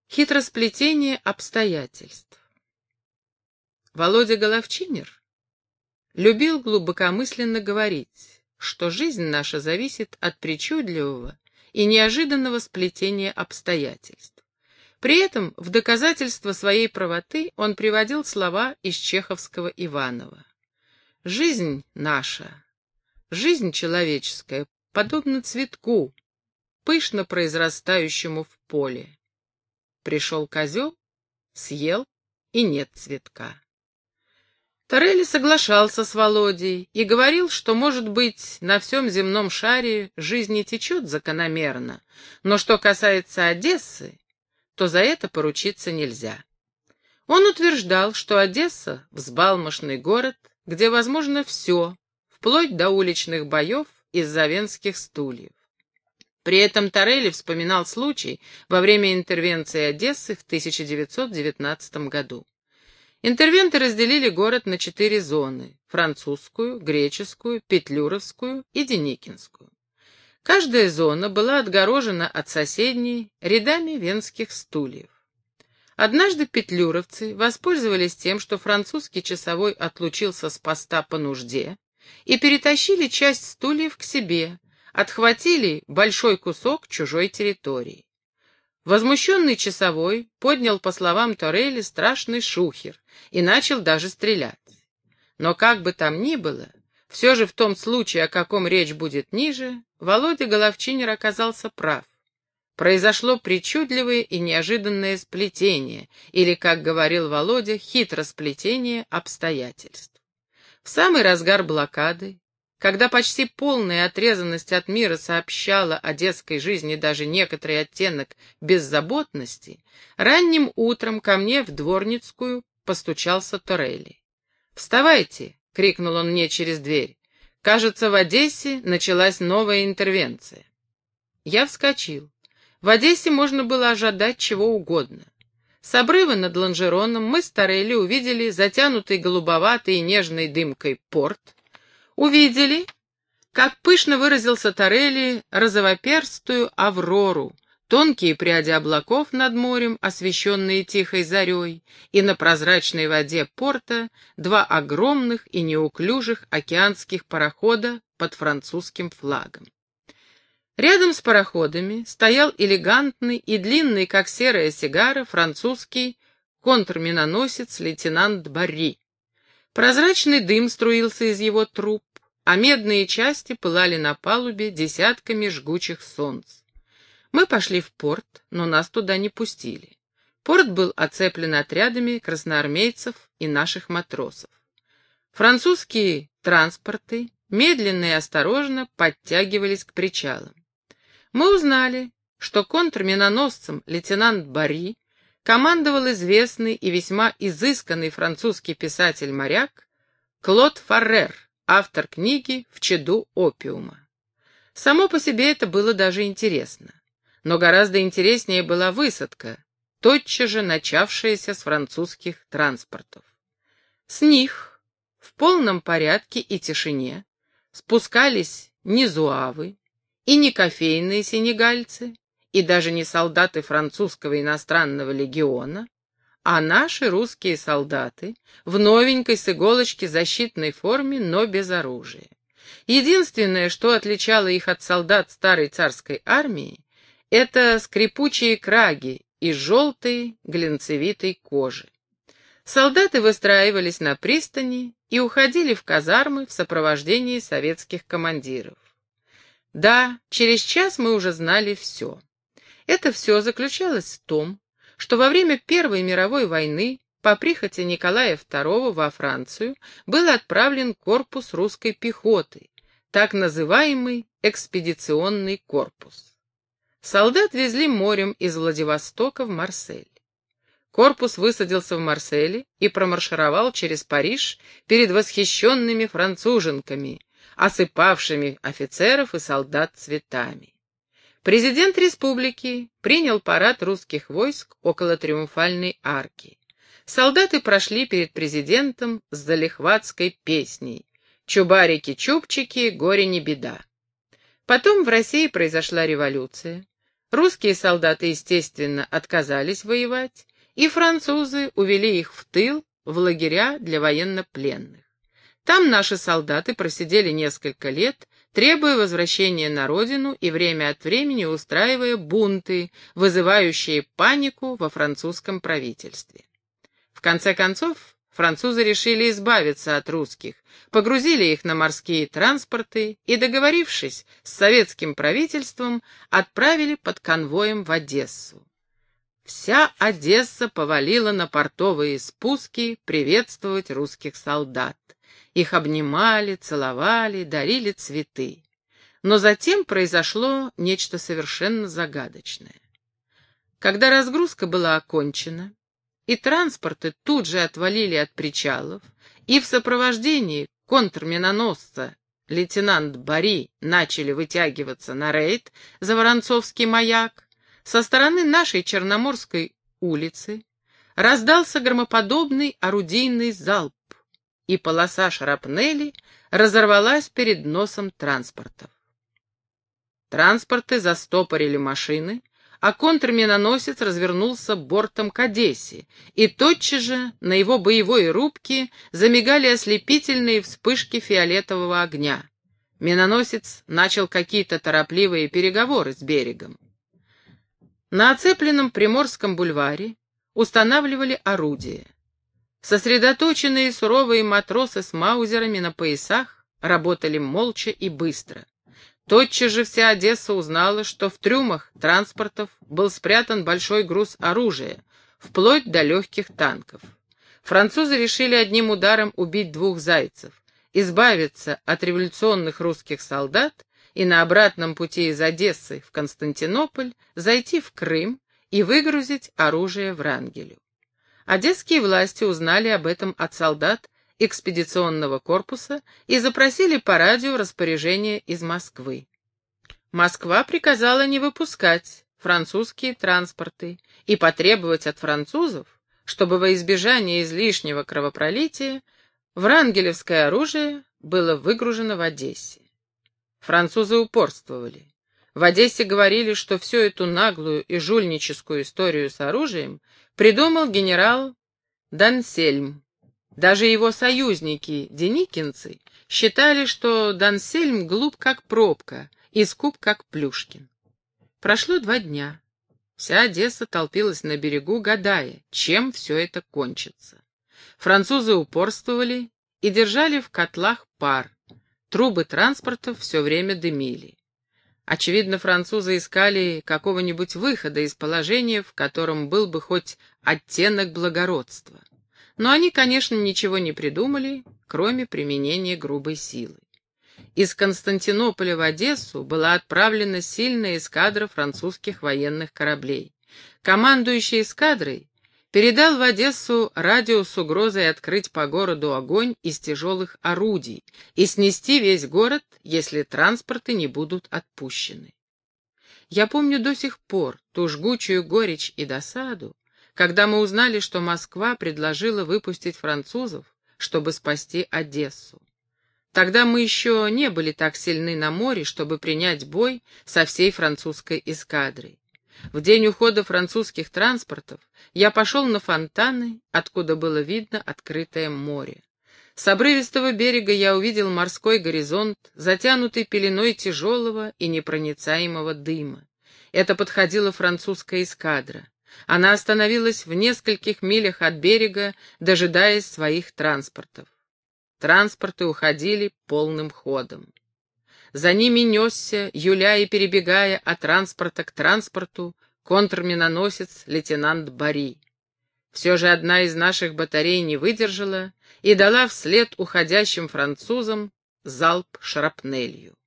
Хитросплетение обстоятельств. Володя Головчинер любил глубокомысленно говорить, что жизнь наша зависит от причудливого и неожиданного сплетения обстоятельств. При этом в доказательство своей правоты он приводил слова из чеховского Иванова. «Жизнь наша, жизнь человеческая, подобна цветку, пышно произрастающему в поле. Пришел козел, съел, и нет цветка». Торелли соглашался с Володей и говорил, что, может быть, на всем земном шаре жизнь не течет закономерно, но что касается Одессы, то за это поручиться нельзя. Он утверждал, что Одесса — взбалмошный город, где возможно все, вплоть до уличных боев из-за венских стульев. При этом Торелли вспоминал случай во время интервенции Одессы в 1919 году. Интервенты разделили город на 4 зоны — французскую, греческую, петлюровскую и деникинскую. Каждая зона была отгорожена от соседней рядами венских стульев. Однажды петлюровцы воспользовались тем, что французский часовой отлучился с поста по нужде, и перетащили часть стульев к себе, отхватили большой кусок чужой территории. Возмущенный часовой поднял, по словам Торелли, страшный шухер и начал даже стрелять. Но как бы там ни было, все же в том случае, о каком речь будет ниже, Володя Головчинер оказался прав. Произошло причудливое и неожиданное сплетение, или, как говорил Володя, хитросплетение обстоятельств. В самый разгар блокады, когда почти полная отрезанность от мира сообщала о детской жизни даже некоторый оттенок беззаботности, ранним утром ко мне в Дворницкую постучался Торелли. «Вставайте!» — крикнул он мне через дверь. «Кажется, в Одессе началась новая интервенция». Я вскочил. В Одессе можно было ожидать чего угодно. С обрыва над Ланжероном мы с Торелли увидели затянутый голубоватой и нежной дымкой порт, увидели, как пышно выразился Торелли, розовоперстую аврору, тонкие пряди облаков над морем, освещенные тихой зарей, и на прозрачной воде порта 2 огромных и неуклюжих океанских парохода под французским флагом. Рядом с пароходами стоял элегантный и длинный, как серая сигара, французский контрминоносец лейтенант Барри. Прозрачный дым струился из его труб, а медные части пылали на палубе десятками жгучих солнц. Мы пошли в порт, но нас туда не пустили. Порт был оцеплен отрядами красноармейцев и наших матросов. Французские транспорты медленно и осторожно подтягивались к причалам. Мы узнали, что контрминоносцем лейтенант Барри командовал известный и весьма изысканный французский писатель-моряк Клод Фаррер, автор книги «В чаду опиума». Само по себе это было даже интересно. Но гораздо интереснее была высадка, тотчас же начавшаяся с французских транспортов. С них в полном порядке и тишине спускались не зуавы и не кофейные сенегальцы, и даже не солдаты французского иностранного легиона, а наши русские солдаты в новенькой с иголочки защитной форме, но без оружия. Единственное, что отличало их от солдат старой царской армии, это скрипучие краги из желтой глинцевитой кожи. Солдаты выстраивались на пристани и уходили в казармы в сопровождении советских командиров. Да, через час мы уже знали все. Это все заключалось в том, что во время Первой мировой войны по прихоти Николая II во Францию был отправлен корпус русской пехоты, так называемый экспедиционный корпус. Солдат везли морем из Владивостока в Марсель. Корпус высадился в Марселе и промаршировал через Париж перед восхищенными француженками, осыпавшими офицеров и солдат цветами. Президент республики принял парад русских войск около Триумфальной арки. Солдаты прошли перед президентом с залихватской песней «Чубарики-чубчики, горе не беда». Потом в России произошла революция. Русские солдаты, естественно, отказались воевать, и французы увели их в тыл, в лагеря для военнопленных. Там наши солдаты просидели несколько лет, требуя возвращения на родину и время от времени устраивая бунты, вызывающие панику во французском правительстве. В конце концов, французы решили избавиться от русских, погрузили их на морские транспорты и, договорившись с советским правительством, отправили под конвоем в Одессу. Вся Одесса повалила на портовые спуски приветствовать русских солдат. Их обнимали, целовали, дарили цветы. Но затем произошло нечто совершенно загадочное. Когда разгрузка была окончена, и транспорты тут же отвалили от причалов, и в сопровождении контрминоносца лейтенант Бари начали вытягиваться на рейд за Воронцовский маяк, со стороны нашей Черноморской улицы раздался громоподобный орудийный залп, и полоса шрапнели разорвалась перед носом транспортов. Транспорты застопорили машины, а контрминоносец развернулся бортом к Одессе, и тотчас же на его боевой рубке замигали ослепительные вспышки фиолетового огня. Миноносец начал какие-то торопливые переговоры с берегом. На оцепленном Приморском бульваре устанавливали орудия. Сосредоточенные суровые матросы с маузерами на поясах работали молча и быстро. Тотчас же вся Одесса узнала, что в трюмах транспортов был спрятан большой груз оружия, вплоть до легких танков. Французы решили одним ударом убить двух зайцев, избавиться от революционных русских солдат и на обратном пути из Одессы в Константинополь зайти в Крым и выгрузить оружие Врангелю. Одесские власти узнали об этом от солдат экспедиционного корпуса и запросили по радио распоряжение из Москвы. Москва приказала не выпускать французские транспорты и потребовать от французов, чтобы во избежание излишнего кровопролития врангелевское оружие было выгружено в Одессе. Французы упорствовали. В Одессе говорили, что всю эту наглую и жульническую историю с оружием придумал генерал Дансельм. Даже его союзники, деникинцы, считали, что Дансельм глуп как пробка и скуп как Плюшкин. Прошло 2 дня. Вся Одесса толпилась на берегу, гадая, чем все это кончится. Французы упорствовали и держали в котлах пар. Трубы транспортов все время дымили. Очевидно, французы искали какого-нибудь выхода из положения, в котором был бы хоть оттенок благородства. Но они, конечно, ничего не придумали, кроме применения грубой силы. Из Константинополя в Одессу была отправлена сильная эскадра французских военных кораблей. Командующий эскадрой передал в Одессу радио с угрозой открыть по городу огонь из тяжелых орудий и снести весь город, если транспорты не будут отпущены. Я помню до сих пор ту жгучую горечь и досаду, когда мы узнали, что Москва предложила выпустить французов, чтобы спасти Одессу. Тогда мы еще не были так сильны на море, чтобы принять бой со всей французской эскадрой. В день ухода французских транспортов я пошел на фонтаны, откуда было видно открытое море. С обрывистого берега я увидел морской горизонт, затянутый пеленой тяжелого и непроницаемого дыма. Это подходила французская эскадра. Она остановилась в нескольких милях от берега, дожидаясь своих транспортов. Транспорты уходили полным ходом. За ними несся, юля и перебегая от транспорта к транспорту, контрминоносец лейтенант Бари. Все же одна из наших батарей не выдержала и дала вслед уходящим французам залп шрапнелью.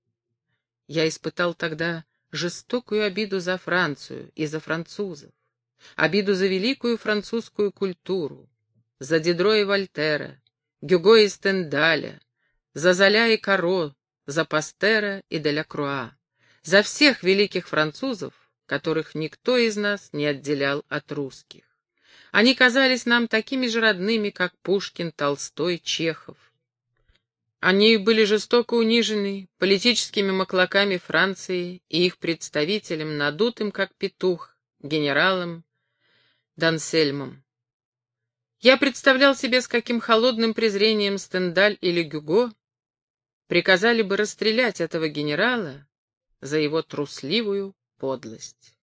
Я испытал тогда жестокую обиду за Францию и за французов, обиду за великую французскую культуру, за Дидро и Вольтера, Гюго и Стендаля, за Золя и Каро, за Пастера и Делакруа, за всех великих французов, которых никто из нас не отделял от русских. Они казались нам такими же родными, как Пушкин, Толстой, Чехов. Они были жестоко унижены политическими маклаками Франции и их представителем, надутым как петух, генералом Дансельмом. Я представлял себе, с каким холодным презрением Стендаль или Гюго приказали бы расстрелять этого генерала за его трусливую подлость.